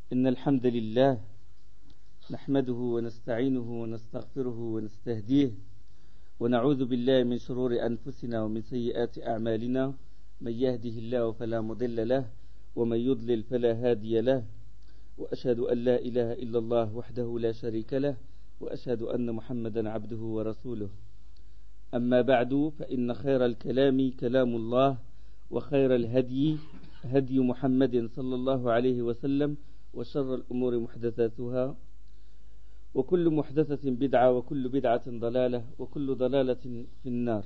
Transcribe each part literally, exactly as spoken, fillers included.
إن الحمد لله نحمده ونستعينه ونستغفره ونستهديه ونعوذ بالله من شرور أنفسنا ومن سيئات أعمالنا من يهده الله فلا مضل له ومن يضلل فلا هادي له وأشهد أن لا إله إلا الله وحده لا شريك له وأشهد أن محمدا عبده ورسوله أما بعد فإن خير الكلام كلام الله وخير الهدي هدي محمد صلى الله عليه وسلم وشر الأمور محدثاتها وكل محدثة بدعة وكل بدعة ضلالة وكل ضلالة في النار.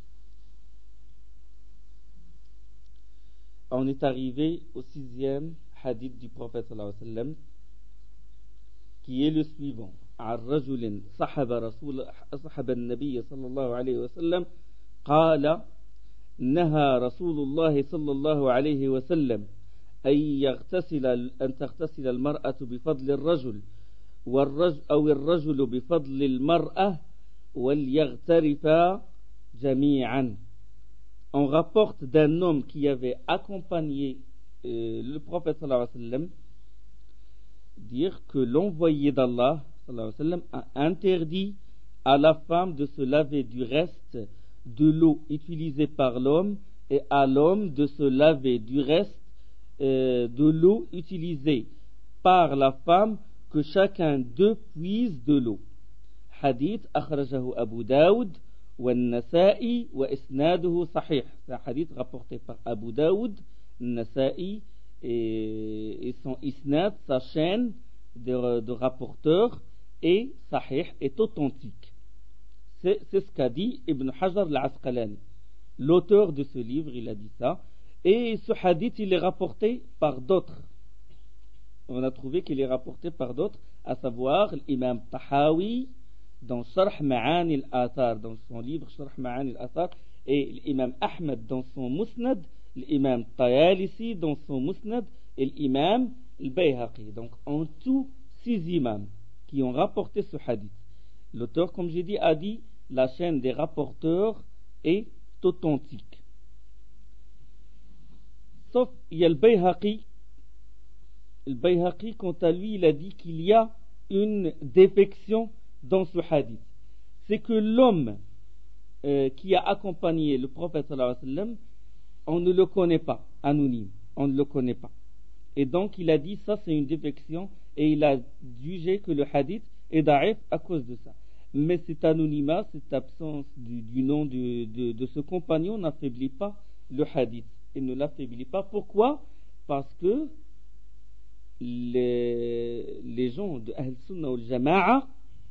On est arrivé au sixième hadith du prophète sallallahu alayhi wa sallam qui est le suivant. عن رجل صحب رسول صحب النبي صلى الله عليه وسلم قال نهى رسول الله صلى الله عليه وسلم أن يغتسل أن تغتسل المرأة بفضل الرجل والرجل أو الرجل بفضل المرأة وليغترفا جميعا. On rapporte d'un homme qui avait accompagné euh, le prophète sallallahu alayhi wa sallam dire que l'envoyé d'Allah sallallahu alayhi wa sallam a interdit à la femme de se laver du reste de l'eau utilisée par l'homme et à l'homme de se laver du reste euh, de l'eau utilisée par la femme, que chacun d'eux puise de l'eau. Hadith akhrajahu Abu Daoud wa Nasa'i wa isnaduhu sahih. C'est un hadith rapporté par Abu Daoud, Nasa'i et, et son isnad, sa chaîne de, de rapporteurs est sahih, est authentique. C'est, c'est ce qu'a dit Ibn Hajar al-Asqalani, l'auteur de ce livre. Il a dit ça, et ce hadith il est rapporté par d'autres. On a trouvé qu'il est rapporté par d'autres, à savoir l'imam Tahawi dans Sharh Ma'ani al-Athar, dans son livre Sharh Ma'ani al-Athar, et l'imam Ahmed dans son Musnad, l'imam Tayalisi dans son Musnad, et l'imam al-Bayhaqi. Donc en tout six imams qui ont rapporté ce hadith. L'auteur, comme j'ai dit, a dit la chaîne des rapporteurs est authentique. Sauf il y a le Bayhaqi. Le Bayhaqi, quant à lui, il a dit qu'il y a une défection dans ce hadith. C'est que l'homme euh, qui a accompagné le prophète sallallahu alayhi wa sallam, on ne le connaît pas, anonyme, on ne le connaît pas. Et donc il a dit ça c'est une défection, et il a jugé que le hadith est da'if à cause de ça. Mais cet anonymat, cette absence du, du nom de, de, de ce compagnon n'affaiblit pas le hadith. Il ne l'affaiblit pas. Pourquoi? Parce que les, les gens de Ahl Sunnah wal Jama'a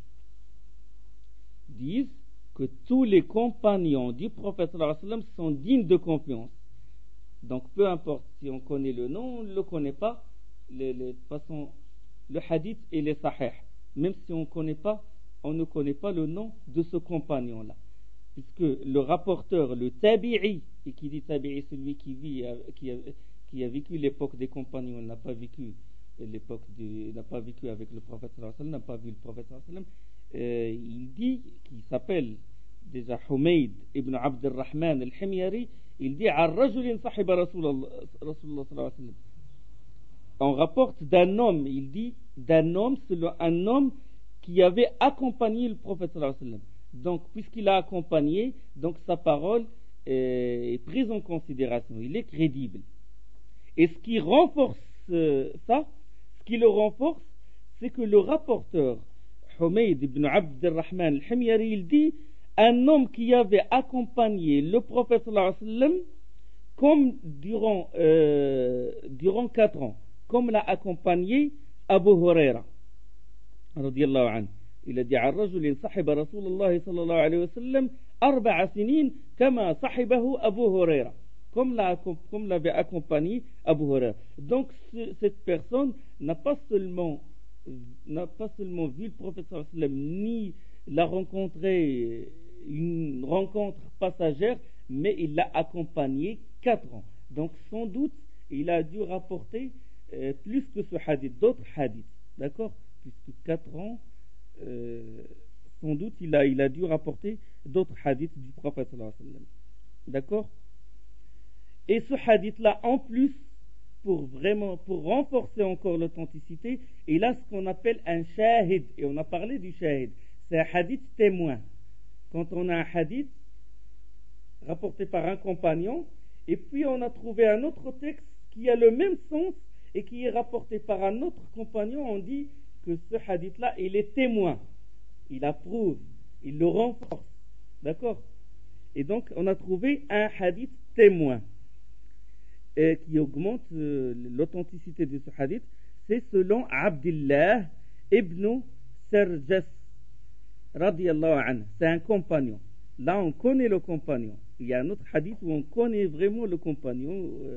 disent que tous les compagnons du prophète sallallahu alayhi wa sallam sont dignes de confiance. Donc peu importe si on connaît le nom, on ne le connaît pas, les, les, de toute façon, le hadith il est sahih. Même si on ne connaît pas, on ne connaît pas le nom de ce compagnon-là. Puisque le rapporteur, le tabi'i, et qui dit tabi'i, celui qui vit, qui a, qui a vécu l'époque des compagnons, n'a pas vécu l'époque du, n'a pas vécu avec le prophète sallallahu alayhi wa sallam, n'a pas vu le prophète sallallahu alayhi wa sallam, euh, il dit, qu'il s'appelle déjà Humayd ibn Abd al-Rahman al-Himyari, il dit à rajulin sahiba Rasulullah sallallahu alayhi wa sallam. On rapporte d'un homme, il dit d'un homme, selon un homme qui avait accompagné le prophète sallallahu alayhi wa sallam. Donc, puisqu'il a accompagné, donc sa parole est, est prise en considération, il est crédible. Et ce qui renforce euh, ça, ce qui le renforce, c'est que le rapporteur, Humayd ibn Abd al-Rahman al-Himyari, il dit un homme qui avait accompagné le prophète sallallahu alayhi wa sallam comme durant, euh, durant quatre ans, comme l'a accompagné Abu Huraira radiyallahu anhu. Il a dit à rajulin sahiba Rasulullah sallallahu alayhi wa sallam arba'a sinin kama sahibahu Abu Huraira, comme l'a, comme l'avait accompagné Abu Huraira. Donc ce, cette personne n'a pas seulement n'a pas seulement vu le prophète sallallahu alayhi wa sallam, ni l'a rencontré une rencontre passagère, mais il l'a accompagné quatre ans. Donc sans doute il a dû rapporter euh, plus que ce hadith, d'autres hadiths, d'accord, puisque quatre ans, euh, sans doute il a, il a dû rapporter d'autres hadiths du prophète sallallahu alayhi wa sallam, d'accord. Et ce hadith là en plus pour vraiment, pour renforcer encore l'authenticité, il a ce qu'on appelle un shahid, et on a parlé du shahid, c'est un hadith témoin. Quand on a un hadith rapporté par un compagnon, et puis on a trouvé un autre texte qui a le même sens et qui est rapporté par un autre compagnon, on dit que ce hadith-là, il est témoin, il approuve, il le renforce, d'accord? Et donc on a trouvé un hadith témoin et qui augmente euh, l'authenticité de ce hadith. C'est selon Abdullah ibn Sarjas radiyallahu anhu, c'est un compagnon. Là on connaît le compagnon. Il y a un autre hadith où on connaît vraiment le compagnon euh,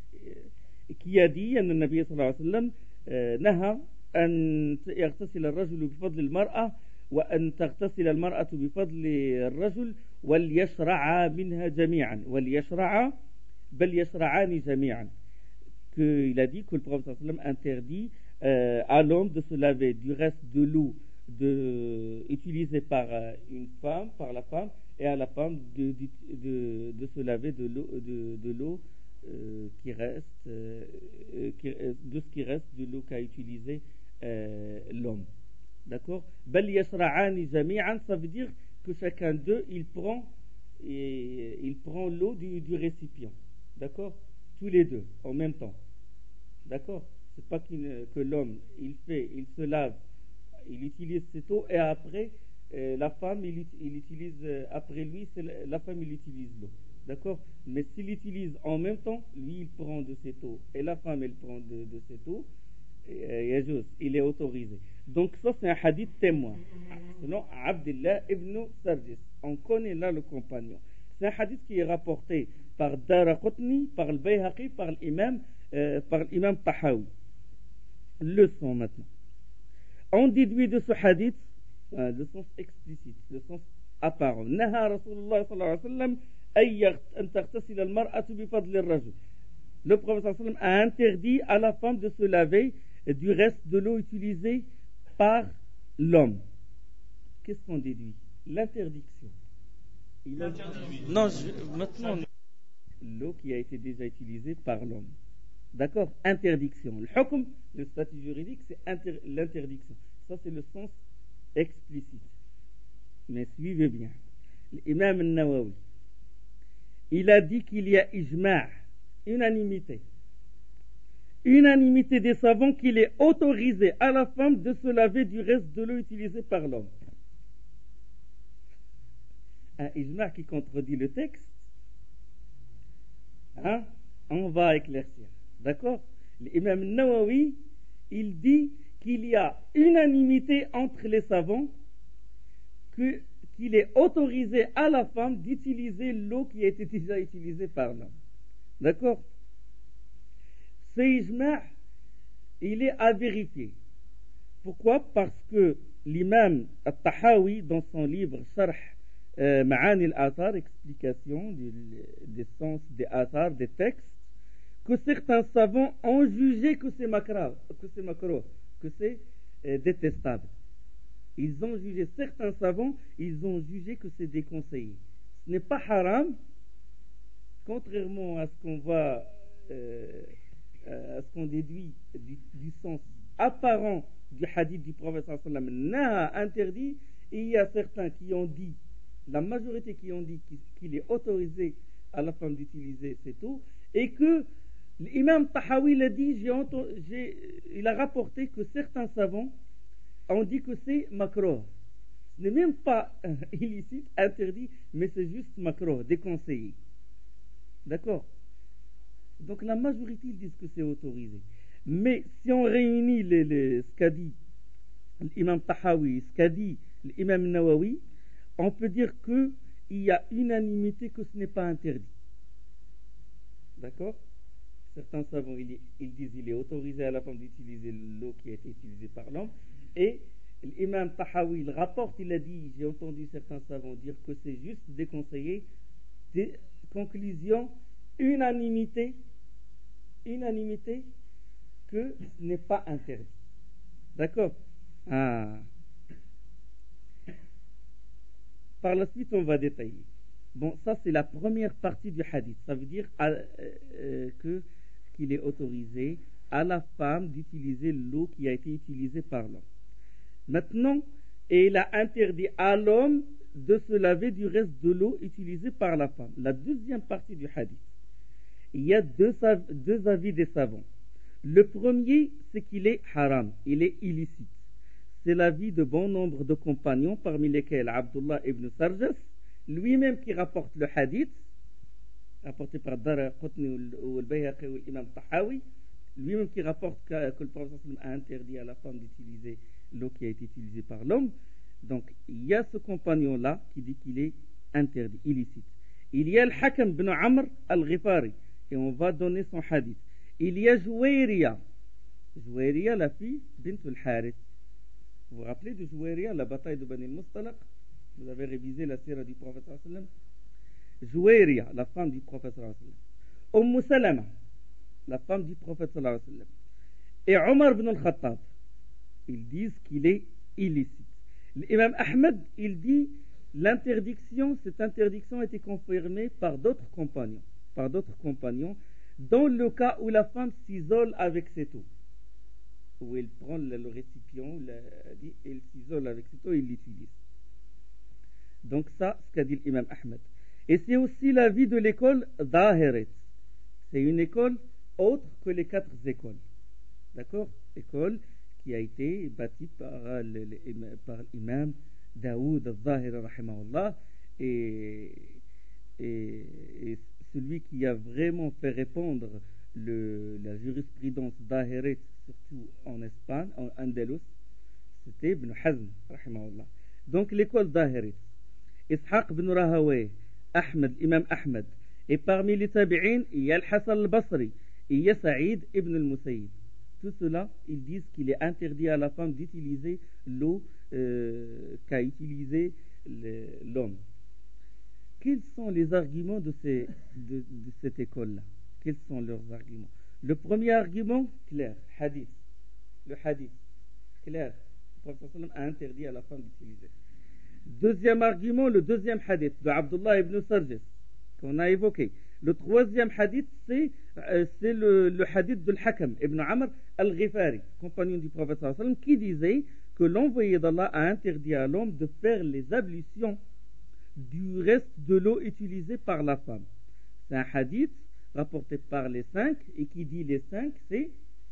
qui a dit أن النبي صلى الله عليه وسلم نهى أن يغتسل الرجل بفضل المرأة وأن تغتسل المرأة بفضل الرجل وليشرعا منها جميعا وليشرعا بل يشرعان جميعا. Il a dit que le prophète sallam interdit euh, à l'homme de se laver du reste de l'eau de, utilisée par euh, une femme, par la femme, et à la femme de, de, de, de se laver de l'eau de, de l'eau euh, qui reste euh, qui, de ce qui reste de l'eau qu'a utilisé euh, l'homme. D'accord? Bal yasra'ani jami'an, ça veut dire que chacun d'eux il prend et il prend l'eau du, du récipient. D'accord? Tous les deux en même temps. D'accord? C'est pas que l'homme il fait, il se lave, il utilise cette eau et après euh, la femme il, il utilise euh, après lui c'est la, la femme il utilise l'eau. D'accord? Mais s'il utilise en même temps, lui il prend de cette eau et la femme elle prend de, de cette eau, et, euh, il est autorisé. Donc ça c'est un hadith témoin selon Abdullah ibn Sarjis. On connaît là le compagnon. C'est un hadith qui est rapporté par Daraqutni, par le Bayhaqi, par l'imam euh, par l'imam Tahawi. Leçon maintenant. On déduit de ce hadith euh, le sens explicite, le sens apparent. Naha Rasulullah sallallahu alayhi wa sallam an taghtasila al-mar'atu bi fadli ar-rajul. Le prophète sallallahu alayhi wa sallam a interdit à la femme de se laver du reste de l'eau utilisée par l'homme. Qu'est-ce qu'on déduit? L'interdiction. Il a... Non, je... maintenant l'eau qui a été déjà utilisée par l'homme. D'accord? Interdiction. Le hukm, le statut juridique, c'est inter... l'interdiction. Ça, c'est le sens explicite. Mais suivez bien. L'imam al-Nawawi, il a dit qu'il y a ijma', unanimité. Unanimité des savants qu'il est autorisé à la femme de se laver du reste de l'eau utilisée par l'homme. Un ijma' qui contredit le texte, hein? On va éclaircir. D'accord? L'imam Nawawi, il dit qu'il y a unanimité entre les savants que, qu'il est autorisé à la femme d'utiliser l'eau qui a été déjà utilisée par l'homme. D'accord? Ce ijma', il est à vérifier. Pourquoi? Parce que l'imam At-Tahawi, dans son livre Sharh euh, Ma'ani al-Athar, explication du, des sens des athar, des textes, que certains savants ont jugé que c'est makra, que c'est makro, que c'est euh, détestable. Ils ont jugé, certains savants, ils ont jugé que c'est déconseillé. Ce n'est pas haram, contrairement à ce qu'on voit, euh, à ce qu'on déduit du, du sens apparent du hadith du prophète sallallahu alayhi wa sallam, n'a interdit, et il y a certains qui ont dit, la majorité qui ont dit qu'il est autorisé à la femme d'utiliser cette eau, et que l'imam Tahawi l'a dit, j'ai entendu, j'ai, il a rapporté que certains savants ont dit que c'est makruh. Ce n'est même pas euh, illicite, interdit, mais c'est juste makruh, déconseillé. D'accord? Donc la majorité ils disent que c'est autorisé. Mais si on réunit les, les, ce qu'a dit l'imam Tahawi, ce qu'a dit l'imam Nawawi, on peut dire qu'il y a unanimité que ce n'est pas interdit. D'accord? Certains savants ils, ils disent qu'il est autorisé à la femme d'utiliser l'eau qui a été utilisée par l'homme. Et l'imam Tahawi il rapporte, il a dit, j'ai entendu certains savants dire que c'est juste déconseillé. Des conclusions, unanimité, unanimité que ce n'est pas interdit. D'accord? Ah. Par la suite, on va détailler. Bon, ça c'est la première partie du hadith. Ça veut dire euh, euh, que qu'il est autorisé à la femme d'utiliser l'eau qui a été utilisée par l'homme. Maintenant, il a interdit à l'homme de se laver du reste de l'eau utilisée par la femme. La deuxième partie du hadith, il y a deux, deux avis des savants. Le premier, c'est qu'il est haram, il est illicite. C'est l'avis de bon nombre de compagnons, parmi lesquels Abdullah ibn Sarjas, lui-même qui rapporte le hadith, rapporté par Daraqutni ou al-Bayhaqi ou l'imam Tahawi, lui-même qui rapporte que, que le prophète a interdit à la femme d'utiliser l'eau qui a été utilisée par l'homme. Donc, il y a ce compagnon-là qui dit qu'il est interdit, illicite. Il y a le Hakam ibn Amr al-Ghifari, et on va donner son hadith. Il y a Jouayriya, Jouayriya, la fille bint al-Harith. Vous vous rappelez de Jouayriya, la bataille de Bani al-Mustalaq? Vous avez révisé la sira du prophète sallallahu alayhi wa sallam. Jouayriya, la femme du prophète sallallahu alayhi wa sallam. Umm Salama, la femme du prophète sallallahu alayhi wa sallam. Et Omar ibn al-Khattab, ils disent qu'il est illicite. L'imam Ahmed, il dit l'interdiction, cette interdiction a été confirmée par d'autres compagnons, par d'autres compagnons, dans le cas où la femme s'isole avec cette eau, où elle prend le, le récipient, le, elle s'isole avec cette eau et il l'utilise. Donc ça, ce qu'a dit l'imam Ahmed. Et c'est aussi l'avis de l'école Zahirit. C'est une école autre que les quatre écoles. D'accord? École qui a été bâtie par, le, le, par l'imam Daoud al-Zahiri rahimahullah, et, et, et celui qui a vraiment fait répandre le, la jurisprudence Zahirit, surtout en Espagne, en Andalus, c'était Ibn Hazm rahimahullah. Donc l'école Zahirit, Ishaq ibn Rahawayh, Ahmed, l'imam Ahmed, et parmi les tabi'in, il y a Al-Hassan al-Basri, il y a Saïd ibn al-Musayyib. Tout cela, ils disent qu'il est interdit à la femme d'utiliser l'eau euh, qu'a utilisé l'homme. Quels sont les arguments de, ces, de, de cette école-là? Quels sont leurs arguments? Le premier argument, clair, hadith. Le hadith, clair. Le prophète a interdit à la femme d'utiliser. Deuxième argument, le deuxième hadith de Abdullah ibn Sarjas, qu'on a évoqué. Le troisième hadith, c'est euh, le, le hadith de l'Hakam ibn Amr al-Ghifari, compagnon du prophète sallallahu alayhi wa sallam, qui disait que l'envoyé d'Allah a interdit à l'homme de faire les ablutions du reste de l'eau utilisée par la femme. C'est un hadith rapporté par les cinq, et qui dit les cinq, c'est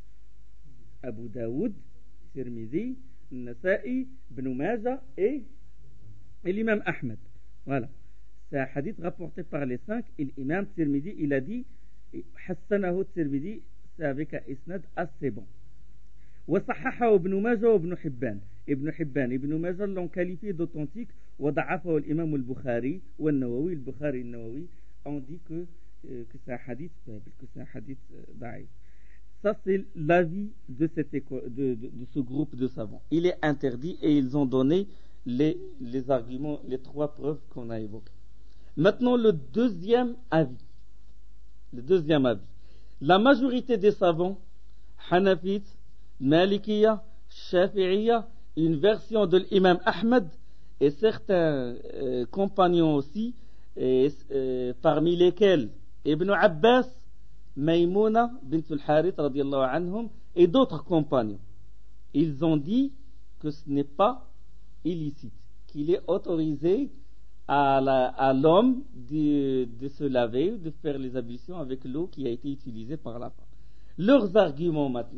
Abu Daoud, Tirmidhi, Nasa'i, Ibn Majah et, et l'imam Ahmed. Voilà. C'est un hadith rapporté par les cinq, et l'imam Tirmidhi, il a dit Hassanahu Tirmidhi, c'est avec un isnad assez bon. وصححه ابن ماجه وابن حبان ابن حبان ابن ماجه l'ont qualifié d'authentique وضعفه الإمام البخاري والنووي البخاري النووي ont dit que, euh, que c'est un hadith faible, que c'est un hadith euh, daïf. Ça c'est l'avis de, cette école, de, de, de ce groupe de savants. Il est interdit et ils ont donné les, les arguments, les trois preuves qu'on a évoquées. Maintenant le deuxième avis. Le deuxième avis. La majorité des savants, Hanafites, Malikiya, Shafi'iyya, une version de l'imam Ahmed et certains euh, compagnons aussi, et, euh, parmi lesquels Ibn Abbas, Maïmouna bint al-Harith radiyallahu anhum et d'autres compagnons. Ils ont dit que ce n'est pas illicite, qu'il est autorisé à, la, à l'homme de, de se laver, de faire les ablutions avec l'eau qui a été utilisée par la femme. Leurs arguments maintenant.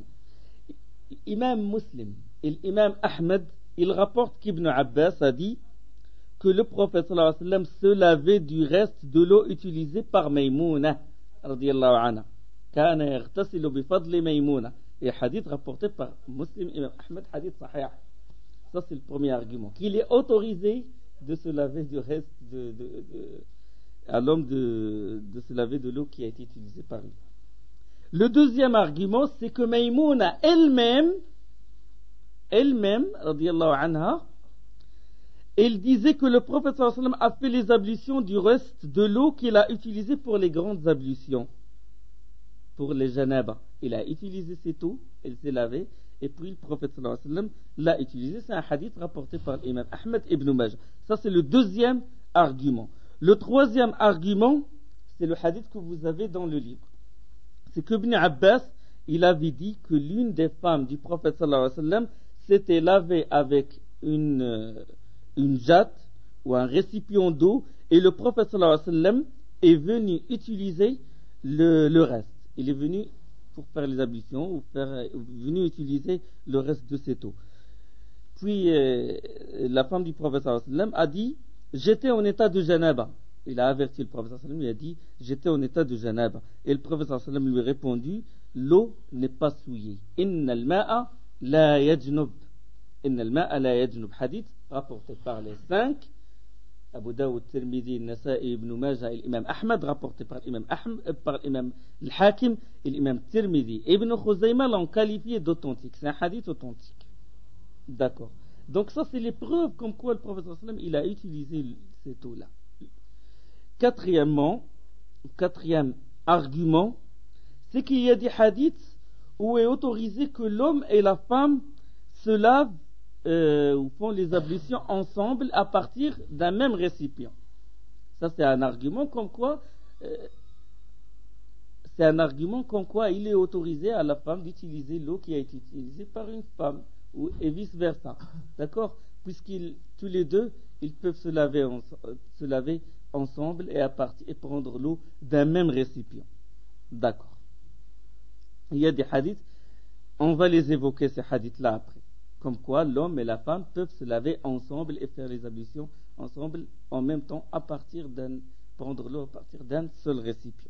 Imam Muslim et l'imam Ahmed, il rapporte qu'Ibn Abbas a dit que le prophète sallallahu alayhi wa sallam se lavait du reste de l'eau utilisée par Maïmouna radiyallahu anha. Kana yaghtasilu bi fadli Maïmouna. Et hadith rapporté par Muslim, Imam Ahmed, hadith sahih. Ça c'est le premier argument, qu'il est autorisé de se laver du reste de, de, de à l'homme de, de se laver de l'eau qui a été utilisée par lui. Le deuxième argument, c'est que Maïmouna elle-même, elle-même, radiyallahu anha, elle disait que le prophète sallallahu alayhi wa sallam a fait les ablutions du reste de l'eau qu'il a utilisée pour les grandes ablutions, pour les janaba. Il a utilisé cette eau, elle s'est lavée, et puis le prophète sallallahu alayhi wa sallam l'a utilisé. C'est un hadith rapporté par l'imam Ahmed ibn Majah. Ça, c'est le deuxième argument. Le troisième argument, c'est le hadith que vous avez dans le livre. c'est qu'Ibn Abbas, il avait dit que l'une des femmes du prophète sallallahu alayhi wa sallam s'était lavée avec une, euh, une jatte ou un récipient d'eau, et le prophète sallallahu alayhi wa sallam est venu utiliser le, le reste. Il est venu pour faire les ablutions ou faire, euh, venu utiliser le reste de cette eau. Puis euh, la femme du prophète sallallahu alayhi wa sallam a dit: j'étais en état de janaba. Il a averti le prophète sallallahu alayhi wa sallam, il a dit: j'étais en état de janaba. Et le prophète sallallahu alayhi wa sallam lui a répondu: l'eau n'est pas souillée. Inna al-ma'a la yajnub. Inna al-ma'a la yajnub. Hadith rapporté par les cinq, Abu Dawud, Tirmidhi, Nasa'i, Ibn Majah et l'imam Ahmad, rapporté par l'imam Ahmad, par l'imam al-Hakim et l'imam Tirmidhi. Ibn Khuzayma l'ont qualifié d'authentique. C'est un hadith authentique. D'accord. Donc ça, c'est les preuves comme quoi le prophète sallallahu alayhi wa sallam, il a utilisé cette eau-là. Quatrièmement, quatrième argument, c'est qu'il y a des hadiths où est autorisé que l'homme et la femme se lavent euh, ou font les ablutions ensemble à partir d'un même récipient. Ça, c'est un argument comme quoi euh, c'est un argument comme quoi il est autorisé à la femme d'utiliser l'eau qui a été utilisée par une femme, ou, et vice versa. D'accord? Puisqu'ils tous les deux, ils peuvent se laver, en, se laver ensemble et, à partir, et prendre l'eau d'un même récipient. D'accord. Il y a des hadiths, on va les évoquer ces hadiths-là après. Comme quoi l'homme et la femme peuvent se laver ensemble et faire les ablutions ensemble en même temps à partir d'un, prendre l'eau à partir d'un seul récipient.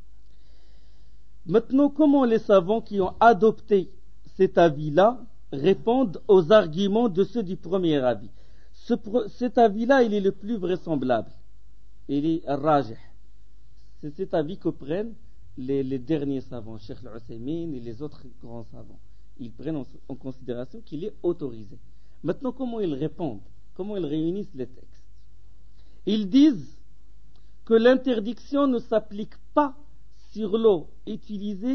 Maintenant, comment les savants qui ont adopté cet avis-là répondent aux arguments de ceux du premier avis? Ce, cet avis-là, il est le plus vraisemblable. Il est rajih. C'est cet avis que prennent les, les derniers savants, Cheikh Al-Uthaymin et les autres grands savants. Ils prennent en, en considération qu'il est autorisé. Maintenant, comment ils répondent? Comment ils réunissent les textes? Ils disent que l'interdiction ne s'applique pas sur l'eau utilisée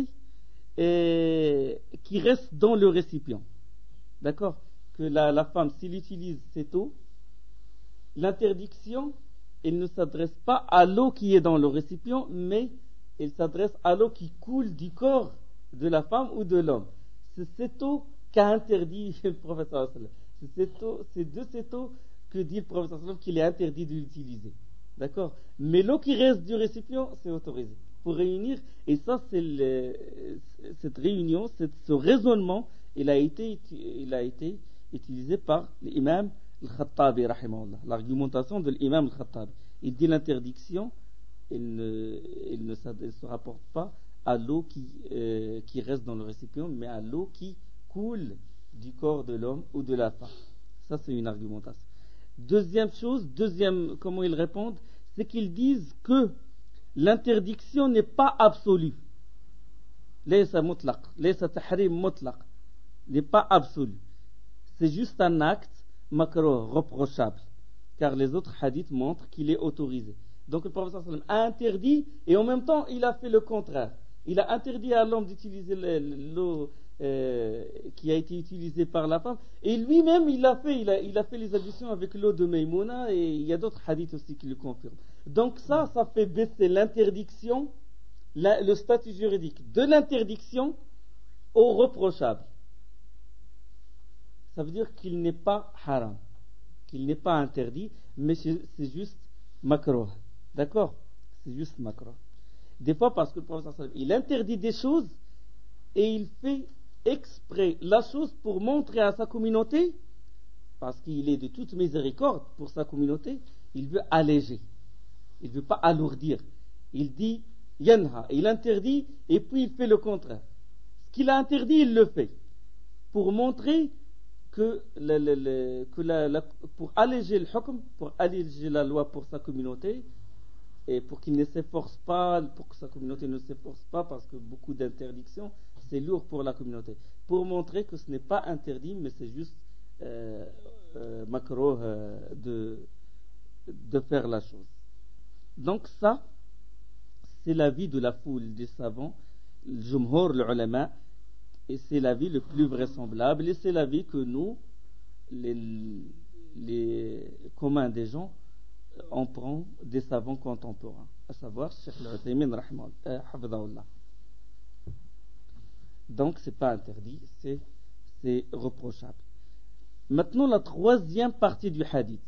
et qui reste dans le récipient. D'accord? Que la, la femme, s'il utilise cette eau, l'interdiction, elle ne s'adresse pas à l'eau qui est dans le récipient, mais elle s'adresse à l'eau qui coule du corps de la femme ou de l'homme. C'est cette eau qu'a interdit le prophète sallallahu alayhi wa sallam. C'est, cette eau, c'est de cette eau que dit le prophète sallallahu alayhi wa sallam qu'il est interdit de l'utiliser. D'accord? Mais l'eau qui reste du récipient, c'est autorisé. Pour réunir, et ça, c'est le, cette réunion, cette, ce raisonnement, il a été, il a été utilisé par l'imam al-Khattabi, rahimahullah. L'argumentation de l'imam al-Khattabi. Il dit l'interdiction, elle ne, elle ne elle se rapporte pas à l'eau qui, euh, qui reste dans le récipient, mais à l'eau qui coule du corps de l'homme ou de la femme. Ça, c'est une argumentation. Deuxième chose, deuxième, comment ils répondent, c'est qu'ils disent que l'interdiction n'est pas absolue. Laysa mutlaq, laysa tahrim mutlaq, n'est pas absolue. C'est juste un acte makruh, reprochable, car les autres hadiths montrent qu'il est autorisé. Donc le prophète sallallahu alayhi wa sallam a interdit et en même temps il a fait le contraire. Il a interdit à l'homme d'utiliser l'eau euh, qui a été utilisée par la femme, et lui-même il a fait, il a, il a fait les ablutions avec l'eau de Maïmouna, et il y a d'autres hadiths aussi qui le confirment. Donc ça, ça fait baisser l'interdiction, la, le statut juridique de l'interdiction au reprochable. Ça veut dire qu'il n'est pas haram, qu'il n'est pas interdit, mais c'est, c'est juste makruh. D'accord? C'est juste makruh. Des fois, parce que le prophète sallallahu alayhi wa sallam, il interdit des choses et il fait exprès la chose pour montrer à sa communauté, parce qu'il est de toute miséricorde pour sa communauté, il veut alléger, il ne veut pas alourdir. Il dit yanha, il interdit et puis il fait le contraire. Ce qu'il a interdit, il le fait pour montrer que, le, le, le, que la, la, pour alléger le hukm, pour alléger la loi pour sa communauté, et pour qu'il ne s'efforce pas, pour que sa communauté ne s'efforce pas, parce que beaucoup d'interdictions, c'est lourd pour la communauté. Pour montrer que ce n'est pas interdit, mais c'est juste euh, euh, makruh euh, de, de faire la chose. Donc ça, c'est l'avis de la foule des savants, le jumhur, le ulama, et c'est l'avis le plus vraisemblable, et c'est l'avis que nous, les, les communs des gens, on prend des savants contemporains, à savoir Cheikh Al-Uthaymin, hafidhahullah. Donc, ce n'est pas interdit, c'est, c'est reprochable. Maintenant, la troisième partie du hadith.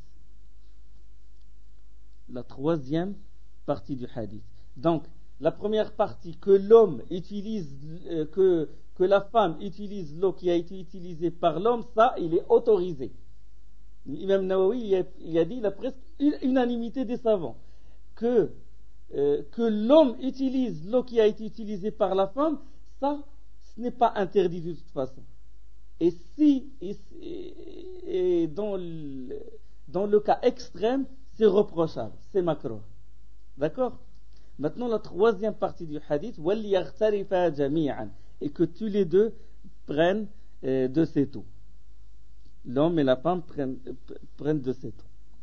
La troisième partie du hadith. Donc, la première partie, que l'homme utilise, euh, que, que la femme utilise l'eau qui a été utilisée par l'homme, ça, il est autorisé. L'imam Nawawi, il a, il a dit, il a presque une unanimité des savants, que, euh, que l'homme utilise l'eau qui a été utilisée par la femme, ça, ce n'est pas interdit de toute façon. Et si, et, et dans, le, dans le cas extrême, c'est reprochable, c'est makruh. D'accord? Maintenant, la troisième partie du hadith, وَلْيَغْتَرِفَا جَمِيعًا, et que tous les deux prennent euh, de cette eau. L'homme et la femme prennent, prennent de cette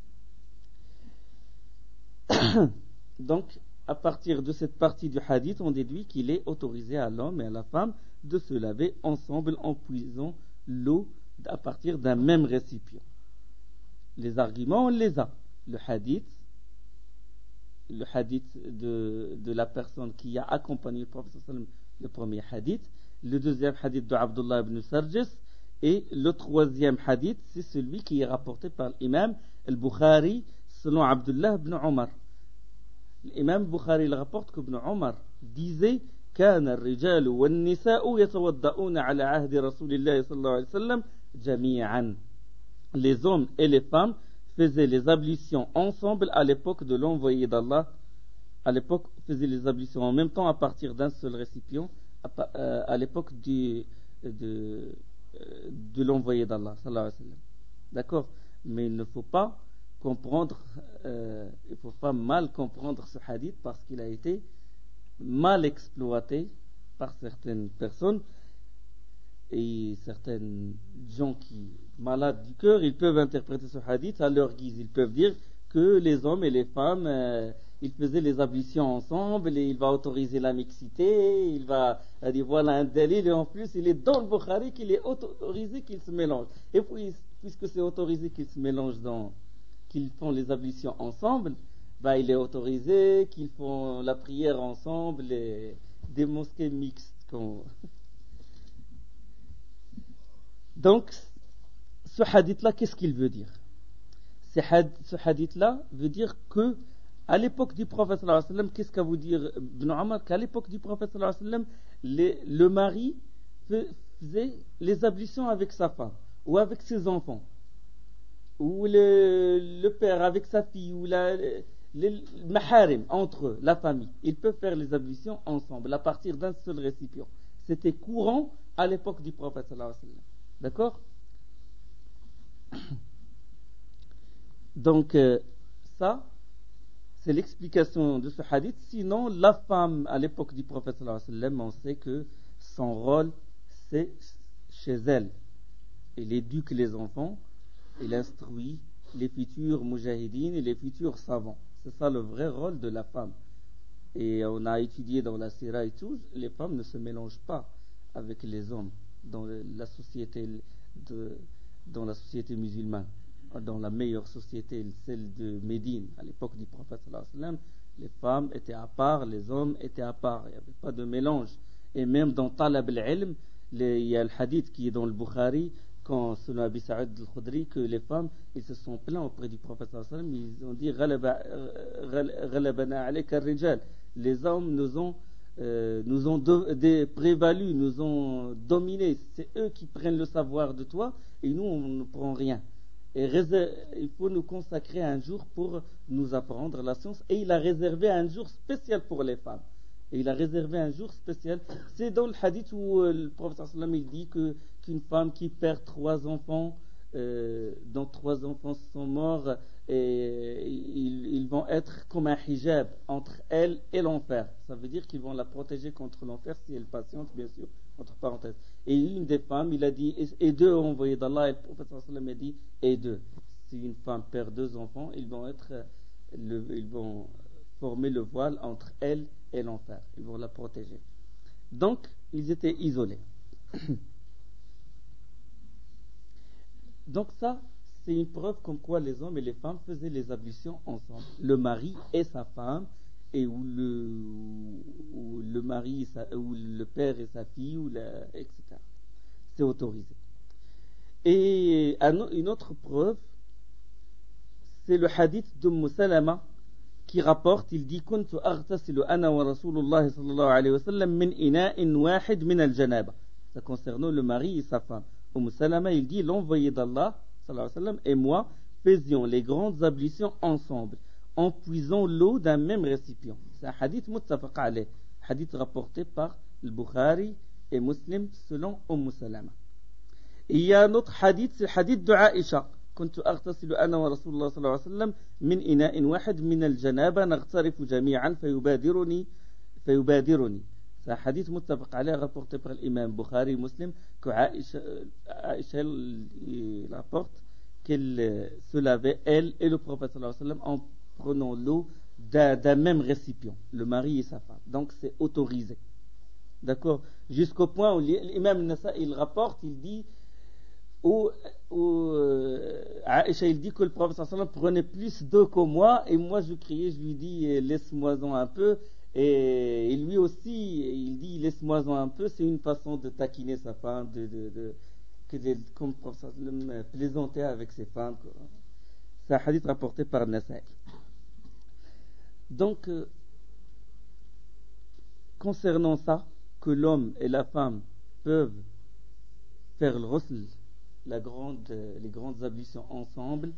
eau. Donc, à partir de cette partie du hadith, on déduit qu'il est autorisé à l'homme et à la femme de se laver ensemble en puisant l'eau à partir d'un même récipient. Les arguments, on les a. Le hadith, le hadith de, de la personne qui a accompagné le prophète sallallahu alayhi wa sallam, le premier hadith, le deuxième hadith de Abdullah ibn Sarjis, et le troisième hadith, c'est celui qui est rapporté par l'imam al-Bukhari selon Abdullah ibn Omar. L'imam Bukhari rapporte qu'Ibn Omar disait كان الرجال والنساء يتوضؤون على عهد رسول الله صلى الله عليه وسلم جميعا. Les hommes et les femmes faisaient les ablutions ensemble à l'époque de l'envoyé d'Allah. À l'époque, faisaient les ablutions en même temps à partir d'un seul récipient à, à l'époque du, de, de l'envoyé d'Allah sallallahu alayhi wa sallam. D'accord? Mais il ne faut pas comprendre, euh, il ne faut pas mal comprendre ce hadith parce qu'il a été mal exploité par certaines personnes et certains gens qui malades du cœur, ils peuvent interpréter ce hadith à leur guise. Ils peuvent dire que les hommes et les femmes euh, ils faisaient les ablutions ensemble et il va autoriser la mixité, il va dire voilà un dalil et en plus il est dans le Bukhari qu'il est autorisé qu'ils se mélangent. Et puis puisque c'est autorisé qu'ils se mélangent dans, qu'ils font les ablutions ensemble, bah, il est autorisé qu'ils font la prière ensemble, les, des mosquées mixtes. Qu'on... Donc, ce hadith-là, qu'est-ce qu'il veut dire? Ce hadith-là veut dire que, à l'époque du prophète sallallahu alayhi wa sallam, qu'est-ce qu'a voulu dire Ibn Omar? Qu'à l'époque du prophète sallallahu alayhi wa sallam, les, le mari faisait les ablutions avec sa femme ou avec ses enfants, ou le, le père avec sa fille, ou la, les maharim entre eux, la famille. Ils peuvent faire les ablutions ensemble à partir d'un seul récipient. C'était courant à l'époque du prophète sallallahu alayhi wa sallam. D'accord? Donc, euh, ça, c'est l'explication de ce hadith. Sinon, la femme, à l'époque du prophète sallallahu alayhi wa sallam, on sait que son rôle, c'est chez elle. Elle éduque les enfants, elle instruit les futurs mujahidines et les futurs savants. C'est ça le vrai rôle de la femme. Et on a étudié dans la sira et tout, les femmes ne se mélangent pas avec les hommes dans la société de, dans la société musulmane. Dans la meilleure société, celle de Médine, à l'époque du prophète sallallahu alayhi wa sallam, les femmes étaient à part, les hommes étaient à part, il n'y avait pas de mélange. Et même dans Talab al-Ilm, il y a le hadith qui est dans le Bukhari, quand selon Abi Sa'id al-Khudri, que les femmes, ils se sont plaints auprès du prophète sallallahu alayhi wa sallam, ils ont dit Ghalabana alayka ar-rijal, les hommes nous ont euh, nous ont de, de, prévalu, nous ont dominés, c'est eux qui prennent le savoir de toi et nous on ne prend rien. Et réserve, il faut nous consacrer un jour pour nous apprendre la science. Et il a réservé un jour spécial pour les femmes. Et il a réservé un jour spécial. C'est dans le hadith où euh, le prophète sallam il dit que, qu'une femme qui perd trois enfants, euh, dont trois enfants sont morts, et ils, ils vont être comme un hijab entre elle et l'enfer. Ça veut dire qu'ils vont la protéger contre l'enfer si elle patiente, bien sûr, entre parenthèses. Et une des femmes, il a dit, et deux ont envoyé d'Allah, et le prophète sallam a dit, et deux. Si une femme perd deux enfants, ils vont être, le, ils vont former le voile entre elle et l'enfer. Ils vont la protéger. Donc, ils étaient isolés. Donc ça, c'est une preuve comme quoi les hommes et les femmes faisaient les ablutions ensemble. Le mari et sa femme, et où le, où le mari, et sa, où le père et sa fille, ou la, et cetera. C'est autorisé. Et une autre preuve, c'est le hadith d'Umm Salama qui rapporte, il dit كنت أغتسل أنا ورسول الله صلى الله عليه وسلم من إناء واحد من الجنابة. Ça concernant le mari et sa femme. Umm Salama, il dit, l'envoyé d'Allah sallallahu alayhi wa sallam, et moi faisions les grandes ablutions ensemble en puisant l'eau d'un même récipient. C'est un hadith muttafaq alayh, hadith rapporté par le Bukhari et Muslim selon Umm Salama. Et il y a un autre hadith, c'est le hadith de Aïcha. كنت أغتسل أنا ورسول الله صلى الله عليه وسلم من إناء واحد من الجنابة نغترف جميعا فيبادرني فيبادرني. C'est un hadith muttafaq alayh rapporté par l'imam Bukhari et Muslim que Aïcha, Aïcha il rapporte qu'elle se lavait, elle et le prophète sallallahu alayhi wa sallam, en prenant l'eau d'un, d'un même récipient, le mari et sa femme. Donc c'est autorisé. D'accord? Jusqu'au point où l'imam Nasa il rapporte, il dit où, où euh, Aïcha il dit que le prophète sallallahu alayhi wa sallam prenait plus d'eau que moi, et moi je criais, je lui dis laisse-moi-en un peu, et, et lui aussi il dit laisse-moi-en un peu. C'est une façon de taquiner sa femme, de, de, de, que de, comme le prophète sallallahu alayhi wa sallam plaisantait avec ses femmes. C'est un hadith rapporté par Nasa'i. Donc euh, concernant ça, que l'homme et la femme peuvent faire le ghusl, la grande, les grandes ablutions ensemble,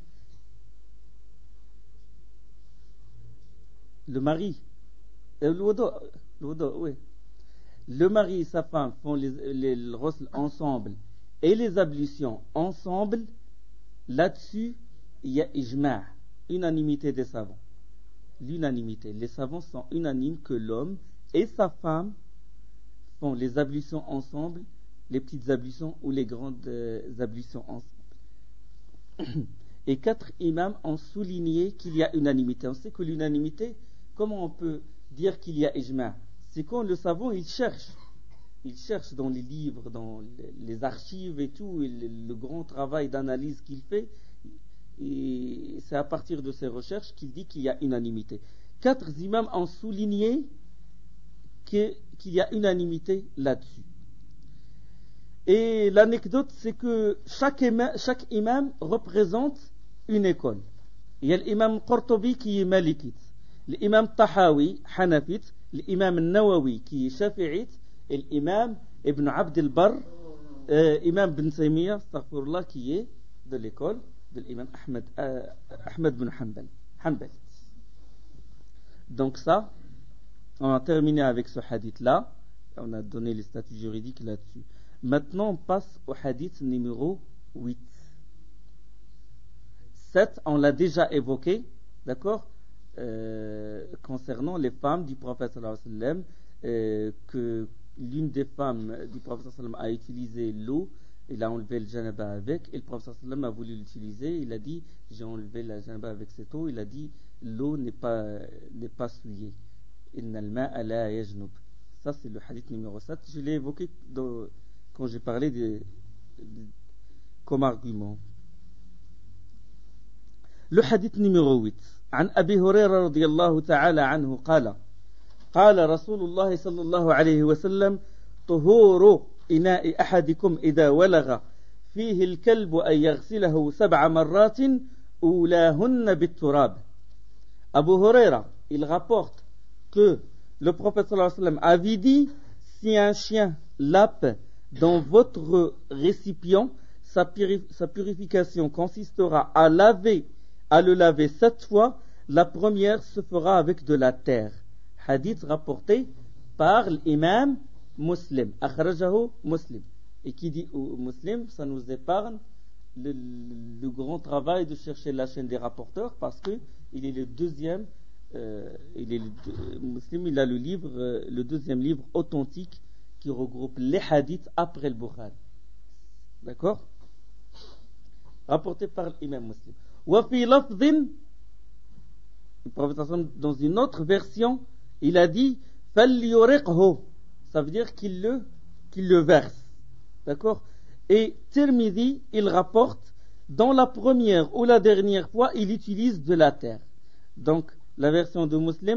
le mari, euh, le wudu, le wudu, oui, le mari et sa femme font les, les, le ghusl ensemble et les ablutions ensemble, là-dessus il y a ijma', unanimité des savants. L'unanimité, les savants sont unanimes que l'homme et sa femme font les ablutions ensemble, les petites ablutions ou les grandes euh, ablutions ensemble. Et quatre imams ont souligné qu'il y a unanimité. On sait que l'unanimité, comment on peut dire qu'il y a ijma'? C'est quand le savant il cherche, il cherche dans les livres, dans les archives et tout, et le, le grand travail d'analyse qu'il fait, et c'est à partir de ces recherches qu'il dit qu'il y a unanimité. Quatre imams ont souligné que, qu'il y a unanimité là-dessus. Et l'anecdote, c'est que chaque imam, chaque imam représente une école. Il y a l'imam Qurtubi qui est malikite, l'imam Tahawi, hanafite, l'imam Nawawi qui est shafi'ite, et l'imam Ibn Abd al-Barr, euh, imam Ibn Taymiyyah, astaghfirullah, qui est de l'école de l'imam Ahmed, euh, Ahmed bin Hanbal. Hanbal. Donc ça, on a terminé avec ce hadith-là, on a donné les statuts juridiques là-dessus. Maintenant, on passe au hadith numéro huit. sept, on l'a déjà évoqué, d'accord, euh, concernant les femmes du prophète sallallahu alayhi wa sallam, euh, que l'une des femmes du prophète sallallahu alayhi wa sallam a utilisé l'eau, il a enlevé le janaba avec, et le prophète sallallahu alayhi wa sallam a voulu l'utiliser, il a dit, j'ai enlevé la janaba avec cette eau, il a dit, l'eau n'est pas, n'est pas souillée. Inna al-ma'a la yajnub. Ça, c'est le hadith numéro sept. Je l'ai évoqué dans, quand j'ai parlé de, de, comme argument. Le hadith numéro huit. عن أبي هريرة رضي الله تعالى عنه قال قال رسول الله صلى الله عليه وسلم طهور إناء أحدكم إذا ولغ فيه الكلب أن يغسله سبع مرات أولاهن بالتراب. Abu Huraira, il rapporte que le prophète sallallahu alayhi wa sallam avait dit, si un chien lappe dans votre récipient, sa, purif- sa purification consistera à laver, à le laver sept fois. La première se fera avec de la terre. Hadith rapporté par l'imam Muslim, akhrajahu Muslim. Et qui dit Muslim, ça nous épargne le, le grand travail de chercher la chaîne des rapporteurs, parce que il est le deuxième. Euh, il est le, Muslim, il a le livre, euh, le deuxième livre authentique qui regroupe les hadiths après le Bukhari. D'accord? Rapporté par l'imam Muslim. Wa fi lafdhin, le prophète dans une autre version, il a dit falyuriqhu, ça veut dire qu'il le qu'il le verse. D'accord? Et Tirmidhi, il rapporte dans la première ou la dernière fois, il utilise de la terre. Donc la version de Muslim,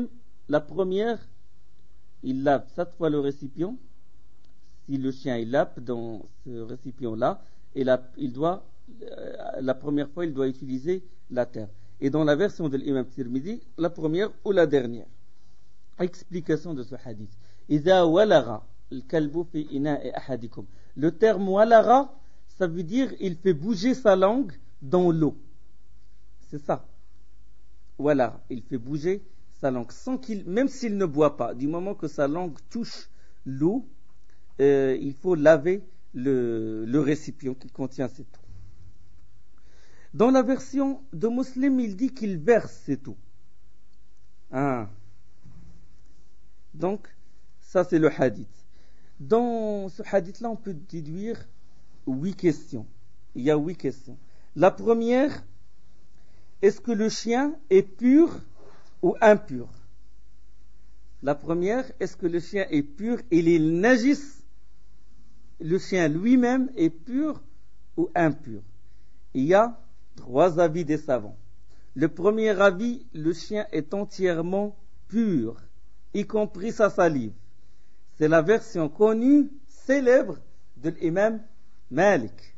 La première, il lave sept fois le récipient. Si le chien il lappe dans ce récipient-là, et la, il doit, euh, la première fois, il doit utiliser la terre. Et dans la version de l'imam Tirmidhi, la première ou la dernière. Explication de ce hadith. إذا ولغ الكلب في إناء أحدكم. Le terme walara, ça veut dire il fait bouger sa langue dans l'eau. C'est ça. Walara, il fait bouger sa langue sans qu'il, même s'il ne boit pas. Du moment que sa langue touche l'eau, euh, il faut laver le, le récipient qui contient cette eau. Dans la version de Muslim, il dit qu'il verse cette eau. Ah. Donc, ça c'est le hadith. Dans ce hadith-là, on peut déduire huit questions. Il y a huit questions. La première, est-ce que le chien est pur ou impur? La première, est-ce que le chien est pur? Il est najis. Le chien lui-même est pur ou impur? Il y a trois avis des savants. Le premier avis, le chien est entièrement pur, y compris sa salive. C'est la version connue, célèbre de l'imam Malik.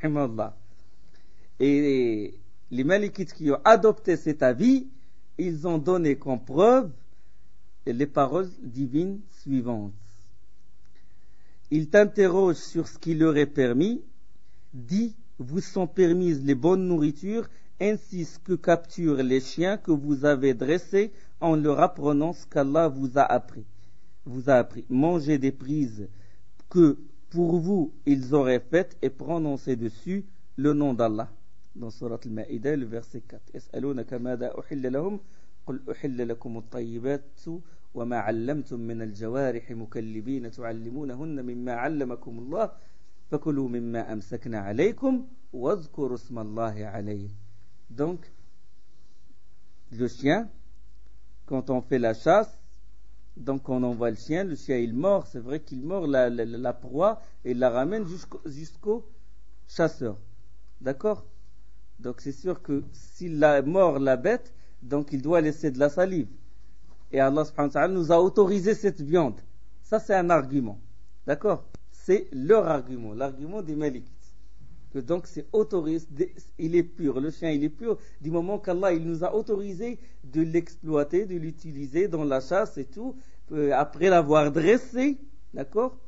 Et les Malikites qui ont adopté cet avis, ils ont donné comme preuve les paroles divines suivantes. Ils t'interrogent sur ce qui leur est permis. Dis, vous sont permises les bonnes nourritures, ainsi que capturent les chiens que vous avez dressés en leur apprenant ce qu'Allah vous a appris. Vous a appris. Mangez des prises que pour vous ils auraient faites et prononcez dessus le nom d'Allah. Dans Surat Al-Ma'idah, le verset quatre. Es'alunaka mada uhilla lahum qul uhilla lakum at-tayyibatu wa ma 'allamtum min al-jawarih mukallibina tu'allimunahunna mimma 'allamakum Allah fakulu mimma amsakna 'alaykum wadhkuru isma Allahi 'alayhi. Donc le chien, quand on fait la chasse, donc on envoie le chien, le chien il mord, c'est vrai qu'il mord la, la, la proie et la ramène jusqu'au, jusqu'au chasseur. D'accord? Donc c'est sûr que s'il a mord la bête, donc il doit laisser de la salive. Et Allah subhanahu wa ta'ala nous a autorisé cette viande. Ça c'est un argument. D'accord? C'est leur argument, l'argument des Malikites. Que donc c'est autorisé, il est pur, le chien il est pur du moment qu'Allah il nous a autorisé de l'exploiter, de l'utiliser dans la chasse et tout, euh, après l'avoir dressé, d'accord?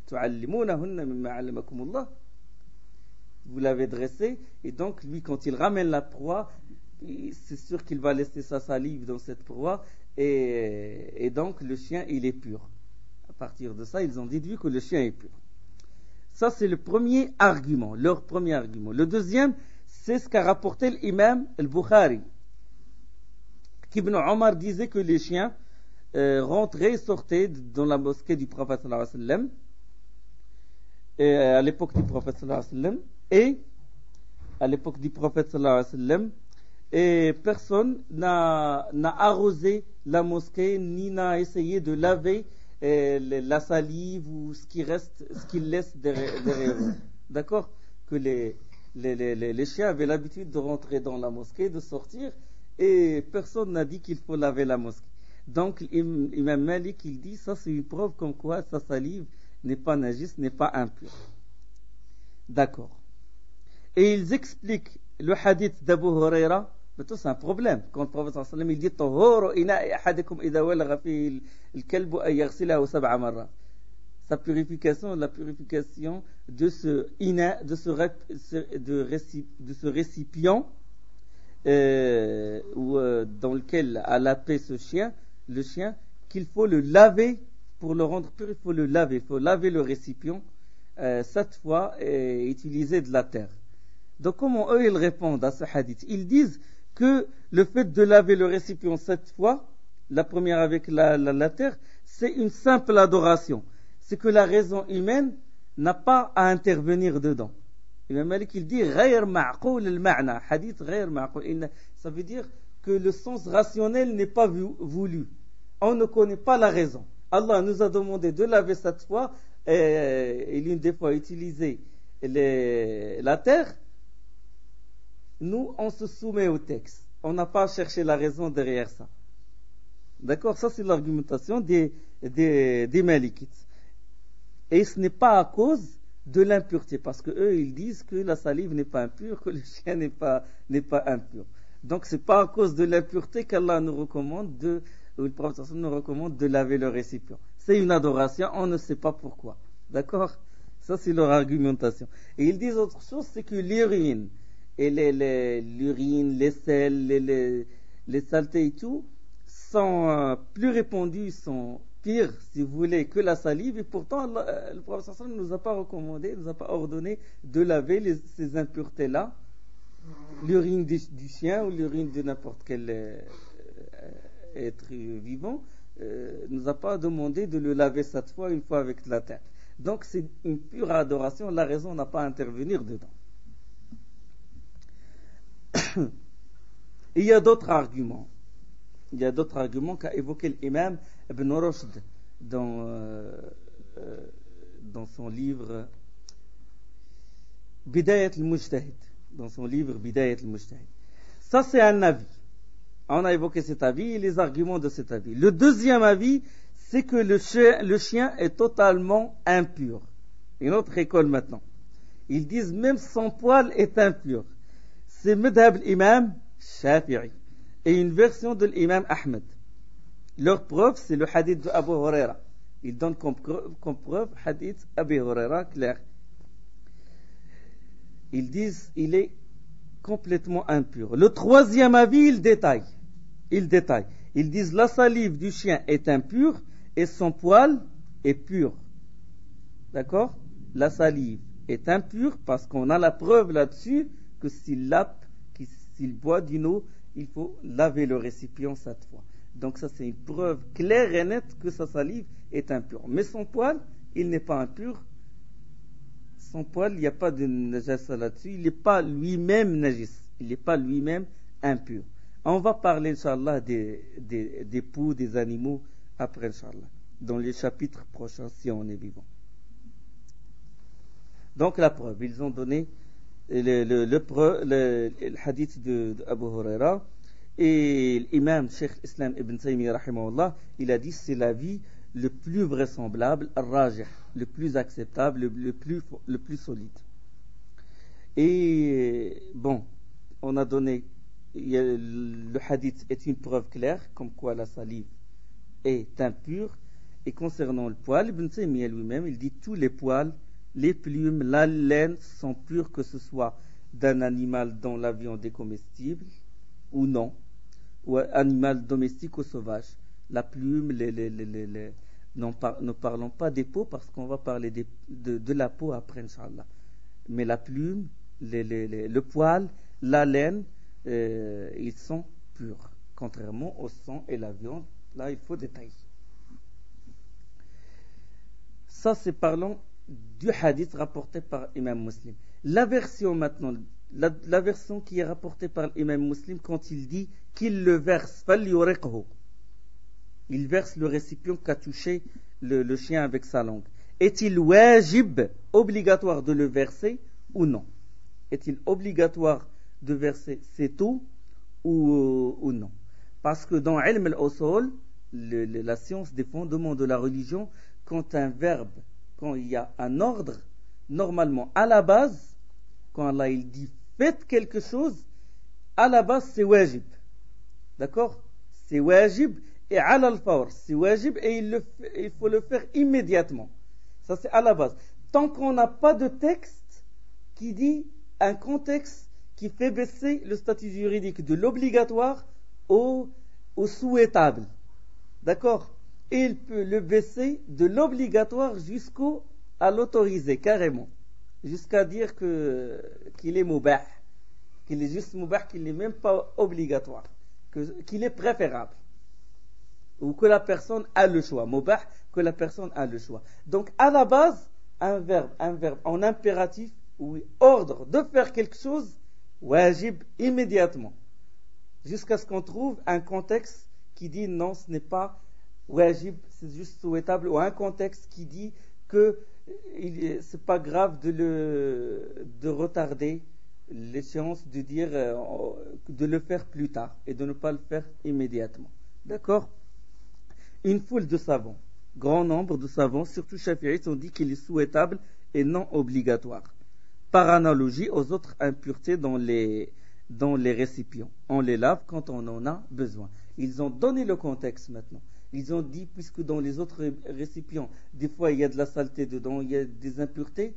Vous l'avez dressé et donc lui quand il ramène la proie, c'est sûr qu'il va laisser sa salive dans cette proie et, et donc le chien il est pur. À partir de ça ils ont déduit que le chien est pur. Ça, c'est le premier argument, leur premier argument. Le deuxième, c'est ce qu'a rapporté l'imam al-Bukhari. Qu'Ibn Omar disait que les chiens euh, rentraient et sortaient dans la mosquée du prophète sallallahu alayhi wa sallam, et à l'époque du prophète sallallahu alayhi wa sallam, et à l'époque du prophète sallallahu alayhi wa sallam, et personne n'a, n'a arrosé la mosquée, ni n'a essayé de laver la salive ou ce qui reste, ce qu'il laisse derrière, derrière eux. D'accord? Que les, les, les, les chiens avaient l'habitude de rentrer dans la mosquée, de sortir, et personne n'a dit qu'il faut laver la mosquée. Donc, l'imam Malik, il dit, ça c'est une preuve comme quoi sa salive n'est pas najis, n'est pas impure. D'accord. Et ils expliquent le hadith d'Abu Huraira. C'est un problème. Quand le prophète sallallahu alayhi wa sallam il dit طهور إناء أحدكم إذا ولغ فيه الكلب أن يغسله سبع مرات. Sa purification, la purification de ce ina, de ce, de, récip, de ce récipient euh, où, euh, dans lequel a lapé ce chien, le chien, qu'il faut le laver pour le rendre pur. Il faut le laver, il faut laver le récipient euh, sept fois et utiliser de la terre. Donc comment eux ils répondent à ce hadith? Ils disent que le fait de laver le récipient sept fois, la première avec la, la, la terre, c'est une simple adoration. C'est que la raison humaine n'a pas à intervenir dedans. Imam Malik il dit غير معقول المعنى, hadith غير معقول. Ça veut dire que le sens rationnel n'est pas voulu. On ne connaît pas la raison. Allah nous a demandé de laver sept fois et, et l'une des fois utiliser les, la terre. Nous, on se soumet au texte. On n'a pas cherché la raison derrière ça. D'accord? Ça, c'est l'argumentation des, des, des Malikites. Et ce n'est pas à cause de l'impureté, parce que eux, ils disent que la salive n'est pas impure, que le chien n'est pas, n'est pas impur. Donc, c'est pas à cause de l'impureté qu'Allah nous recommande de, ou le prophète nous recommande de laver le récipient. C'est une adoration, on ne sait pas pourquoi. D'accord? Ça, c'est leur argumentation. Et ils disent autre chose, c'est que l'urine, et les, les, l'urine, les sels, les, les, les saletés et tout, sont euh, plus répandus, sont pires, si vous voulez, que la salive. Et pourtant, Allah, le prophète ne nous a pas recommandé, ne nous a pas ordonné de laver les, ces impuretés-là. L'urine du, du chien ou l'urine de n'importe quel euh, être vivant euh, nous a pas demandé de le laver cette fois, une fois avec la terre. Donc c'est une pure adoration, la raison n'a pas à intervenir dedans. Il y a d'autres arguments. Il y a d'autres arguments qu'a évoqué l'imam Ibn Rushd dans, euh, euh, dans son livre Bidayat al-Mujtahid. Dans son livre Bidayat al-Mujtahid. Ça, c'est un avis. On a évoqué cet avis et les arguments de cet avis. Le deuxième avis, c'est que le chien, le chien est totalement impur. Une autre école maintenant. Ils disent même son poil est impur. C'est Madhab l'imam Shafi'i et une version de l'imam Ahmed. Leur preuve, c'est le hadith de Abu Huraira. Ils donnent comme, comme preuve hadith Abu Huraira clair. Ils disent il est complètement impur. Le troisième avis, il détaille. Il détaille. Ils disent la salive du chien est impure et son poil est pur. D'accord? La salive est impure parce qu'on a la preuve là-dessus que s'il lappe, s'il boit d'une eau, il faut laver le récipient cette fois. Donc ça, c'est une preuve claire et nette que sa salive est impure. Mais son poil, il n'est pas impur. Son poil, il n'y a pas de najasa là-dessus. Il n'est pas lui-même najis. Il n'est pas lui-même impur. On va parler, Inch'Allah, des, des, des poux, des animaux, après, Inch'Allah, dans les chapitres prochains, si on est vivant. Donc, la preuve, ils ont donné le, le, le, le, le hadith de, de Abu Huraira, et l'imam Cheikh Islam Ibn Taymiyyah, rahimahullah, il a dit c'est l'avis le plus vraisemblable, rajih, le plus acceptable, le, le, plus, le plus solide. Et bon, on a donné, il y a, le hadith est une preuve claire, comme quoi la salive est impure. Et concernant le poil, Ibn Taymiyyah lui-même, il dit tous les poils, les plumes, la laine sont pures, que ce soit d'un animal dont la viande est comestible ou non, ou un animal domestique ou sauvage. La plume, les, les, les, les, les, non, par, ne parlons pas des peaux parce qu'on va parler des, de, de la peau après, Inch'Allah. Mais la plume, les, les, les, le poil, la laine, euh, ils sont purs. Contrairement au sang et la viande, là il faut détailler. Ça c'est parlant du hadith rapporté par Imam Muslim. La version maintenant, la, la version qui est rapportée par Imam Muslim quand il dit qu'il le verse, فَلْيُرِقْهُ, il verse le récipient qu'a touché le, le chien avec sa langue. Est-il wajib, obligatoire de le verser ou non? Est-il obligatoire de verser c'est tout ou, ou non? Parce que dans Ilm al-Usul, le, le, la science des fondements de la religion, quand un verbe, quand il y a un ordre, normalement à la base, quand Allah il dit faites quelque chose, à la base c'est wajib. D'accord? C'est wajib et ala al-fawr, c'est wajib et il, le, il faut le faire immédiatement. Ça c'est à la base. Tant qu'on n'a pas de texte qui dit un contexte qui fait baisser le statut juridique de l'obligatoire au, au souhaitable. D'accord? Et il peut le baisser de l'obligatoire jusqu'au à l'autoriser carrément, jusqu'à dire que qu'il est mubah, qu'il est juste mubah, qu'il n'est même pas obligatoire, que, qu'il est préférable, ou que la personne a le choix, mubah, que la personne a le choix. Donc à la base, un verbe, un verbe en impératif, ou ordre de faire quelque chose, wajib immédiatement, jusqu'à ce qu'on trouve un contexte qui dit non, ce n'est pas wajib, c'est juste souhaitable, ou un contexte qui dit que il, c'est pas grave de le de retarder l'échéance, de dire euh, de le faire plus tard et de ne pas le faire immédiatement. D'accord? Une foule de savants, grand nombre de savants, surtout chafi'ites, ont dit qu'il est souhaitable et non obligatoire, par analogie aux autres impuretés dans les, dans les récipients. On les lave quand on en a besoin. Ils ont donné le contexte maintenant. Ils ont dit, puisque dans les autres récipients, des fois il y a de la saleté dedans, il y a des impuretés,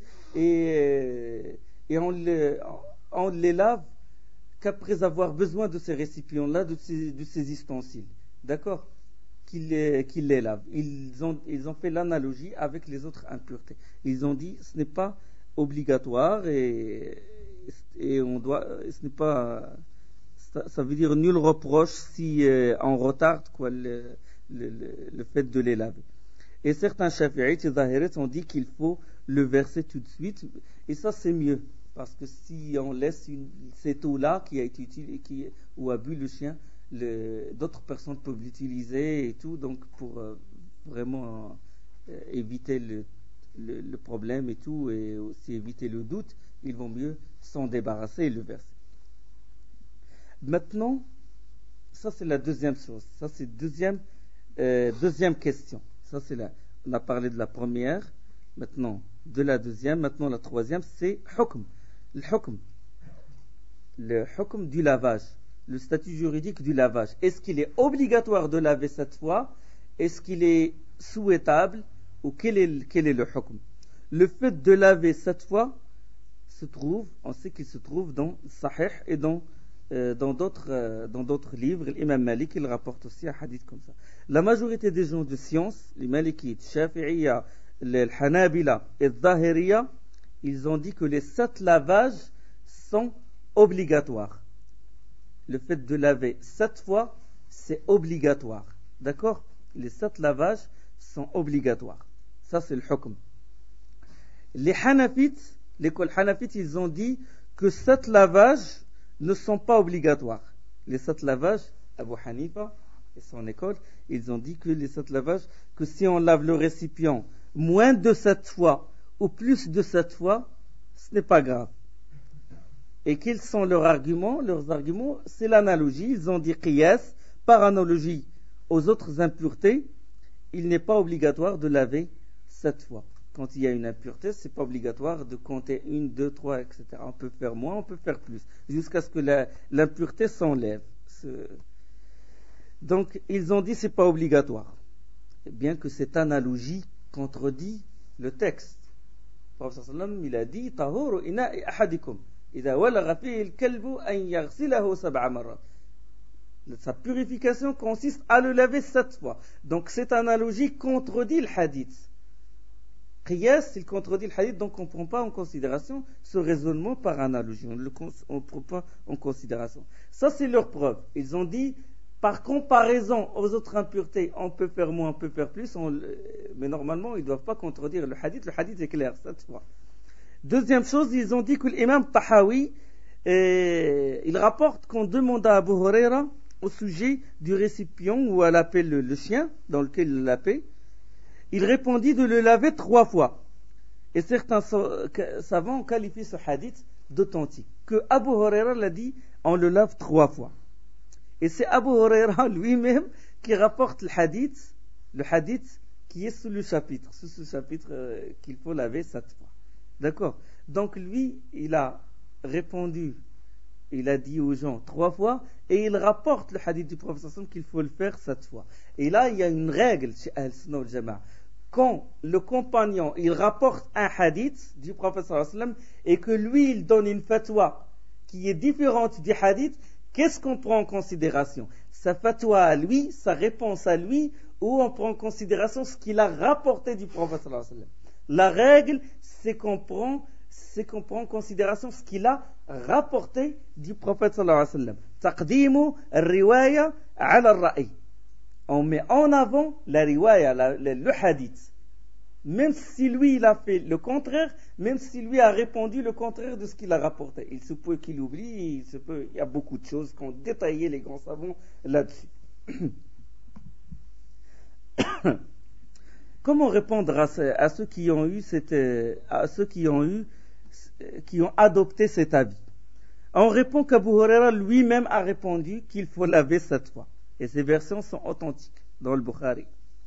et, et on, les, on les lave qu'après avoir besoin de ces récipients-là, de ces, de ces ustensiles. D'accord ? Qu'ils les, qu'ils les lavent. Ils ont, ils ont fait l'analogie avec les autres impuretés. Ils ont dit, ce n'est pas obligatoire, et, et on doit, ce n'est pas, ça, ça veut dire nul reproche si euh, on retarde quoi, le, le, le, le fait de les laver. Et certains chafi'ites et zahirites ont dit qu'il faut le verser tout de suite, et ça c'est mieux, parce que si on laisse une, cette eau-là qui a été utilisée, qui, où a bu le chien, le, d'autres personnes peuvent l'utiliser et tout, donc pour euh, vraiment euh, éviter le, le, le problème et tout, et aussi éviter le doute, il vaut mieux s'en débarrasser et le verser. Maintenant, ça c'est la deuxième chose, ça c'est deuxième euh, deuxième question. Ça c'est la, on a parlé de la première, maintenant de la deuxième, maintenant la troisième, c'est hukm, le hukm, le hukm du lavage, le statut juridique du lavage. Est-ce qu'il est obligatoire de laver cette fois? Est-ce qu'il est souhaitable? Ou quel est, quel est le hukm? Le fait de laver cette fois se trouve, on sait qu'il se trouve dans Sahih et dans euh, dans d'autres euh, dans d'autres livres. L'imam Malik il rapporte aussi un hadith comme ça. La majorité des gens de science, les Malikites, Shafi'iyya, les Hanabila et les Zahiriyya, ils ont dit que les sept lavages sont obligatoires. Le fait de laver sept fois, c'est obligatoire. D'accord? Les sept lavages sont obligatoires. Ça, c'est le hukm. Les Hanafites, l'école Hanafite, ils ont dit que sept lavages ne sont pas obligatoires. Les sept lavages, Abu Hanifa et son école, ils ont dit que les sept lavages, que si on lave le récipient moins de sept fois ou plus de sept fois, ce n'est pas grave. Et quels sont leurs arguments? Leurs arguments, c'est l'analogie. Ils ont dit qiyas, par analogie aux autres impuretés, il n'est pas obligatoire de laver sept fois. Quand il y a une impureté, ce n'est pas obligatoire de compter une, deux, trois, et cetera. On peut faire moins, on peut faire plus, jusqu'à ce que la, l'impureté s'enlève. Ce... Donc, ils ont dit que ce n'est pas obligatoire. Bien que cette analogie contredit le texte. Le prophète sallallahu alayhi wa sallam, il a dit « Tahuru ina'i ahadikum » sa purification consiste à le laver sept fois. Donc cette analogie contredit le hadith. Qiyas, il contredit le hadith, donc on ne prend pas en considération ce raisonnement par analogie. On ne le on prend pas en considération. Ça, c'est leur preuve. Ils ont dit, par comparaison aux autres impuretés, on peut faire moins, on peut faire plus, on, mais normalement, ils ne doivent pas contredire le hadith. Le hadith est clair, sept fois. Deuxième chose, ils ont dit que l'imam Tahawi, euh, il rapporte qu'on demanda à Abu Huraira au sujet du récipient où elle appelle le, le chien, dans lequel il l'appelle. Il répondit de le laver trois fois. Et certains savants qualifient ce hadith d'authentique. Que Abu Huraira l'a dit, on le lave trois fois. Et c'est Abu Huraira lui-même qui rapporte le hadith, le hadith qui est sous le chapitre, sous ce chapitre euh, qu'il faut laver sept fois. D'accord? Donc lui, il a répondu, il a dit aux gens trois fois, et il rapporte le hadith du prophète sallallahu alayhi wa sallam qu'il faut le faire sept fois. Et là, il y a une règle chez Ahl-Sunnah wal Jama'a. Quand le compagnon, il rapporte un hadith du prophète sallallahu alayhi wa sallam, et que lui, il donne une fatwa qui est différente du hadith, qu'est-ce qu'on prend en considération? Sa fatwa à lui, sa réponse à lui, ou on prend en considération ce qu'il a rapporté du prophète sallallahu alayhi wa sallam? La règle, c'est qu'on prend, c'est qu'on prend en considération ce qu'il a rapporté du prophète sallallahu alayhi wa sallam. Taqdimu al-riwaya ala al-ra'i. On met en avant la riwaya, la, le, le hadith. Même si lui, il a fait le contraire, même si lui a répondu le contraire de ce qu'il a rapporté. Il se peut qu'il oublie, il se peut, il y a beaucoup de choses qu'ont détaillé les grands savants là-dessus. Comment répondre à, ce, à ceux qui ont eu cette, à ceux qui ont eu, qui ont adopté cet avis? On répond qu'Abu Huraira lui-même a répondu qu'il faut laver sept fois. Et ces versions sont authentiques dans le Bukhari.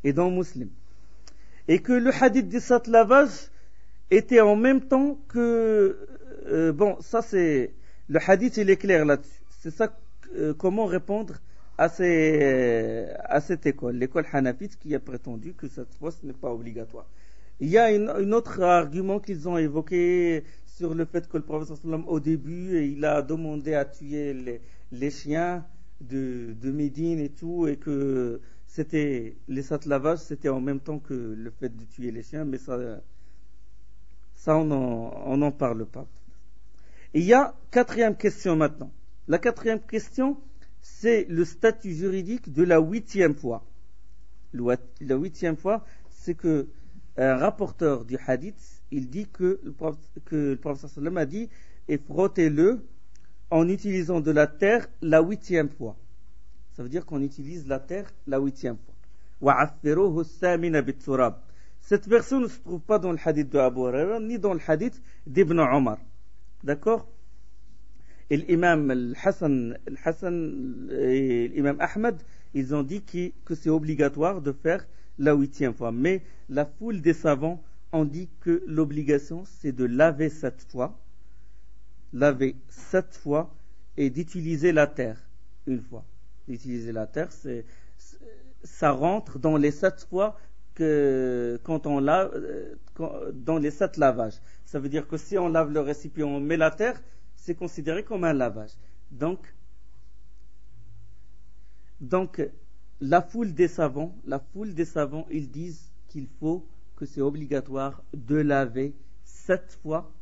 et dans Muslim. Et que le hadith des sept lavages était en même temps que... Euh, bon, ça c'est... Le hadith, il est clair là-dessus. C'est ça, euh, comment répondre à, ces, euh, à cette école, l'école hanafite qui a prétendu que cette fois ce n'est pas obligatoire. Il y a une, une autre argument qu'ils ont évoqué sur le fait que le prophète sallam au début, il a demandé à tuer les, les chiens de, de Médine et tout, et que c'était les sept lavages, c'était en même temps que le fait de tuer les chiens, mais ça, ça on n'en parle pas. Et il y a quatrième question maintenant. La quatrième question, c'est le statut juridique de la huitième fois. Le, la huitième fois, c'est que un rapporteur du hadith, il dit que le prophète, que le prophète sallam a dit et frottez-le en utilisant de la terre la huitième fois. Ça veut dire qu'on utilise la terre la huitième fois. وَعَفِّرُوهُ الثَّامِنَ بِالتُّرَابِ. Cette version ne se trouve pas dans le hadith de Abu Huraira ni dans le hadith d'Ibn Omar. D'accord? Et l'imam Al-Hassan, Al-Hassan et l'imam Ahmed, ils ont dit que, que c'est obligatoire de faire la huitième fois. Mais la foule des savants ont dit que l'obligation, c'est de laver sept fois, laver sept fois et d'utiliser la terre une fois. D'utiliser la terre, c'est, ça rentre dans les sept fois que quand on lave, dans les sept lavages. Ça veut dire que si on lave le récipient, on met la terre, c'est considéré comme un lavage. Donc, donc la foule des savants, la foule des savants, ils disent qu'il faut que c'est obligatoire de laver sept fois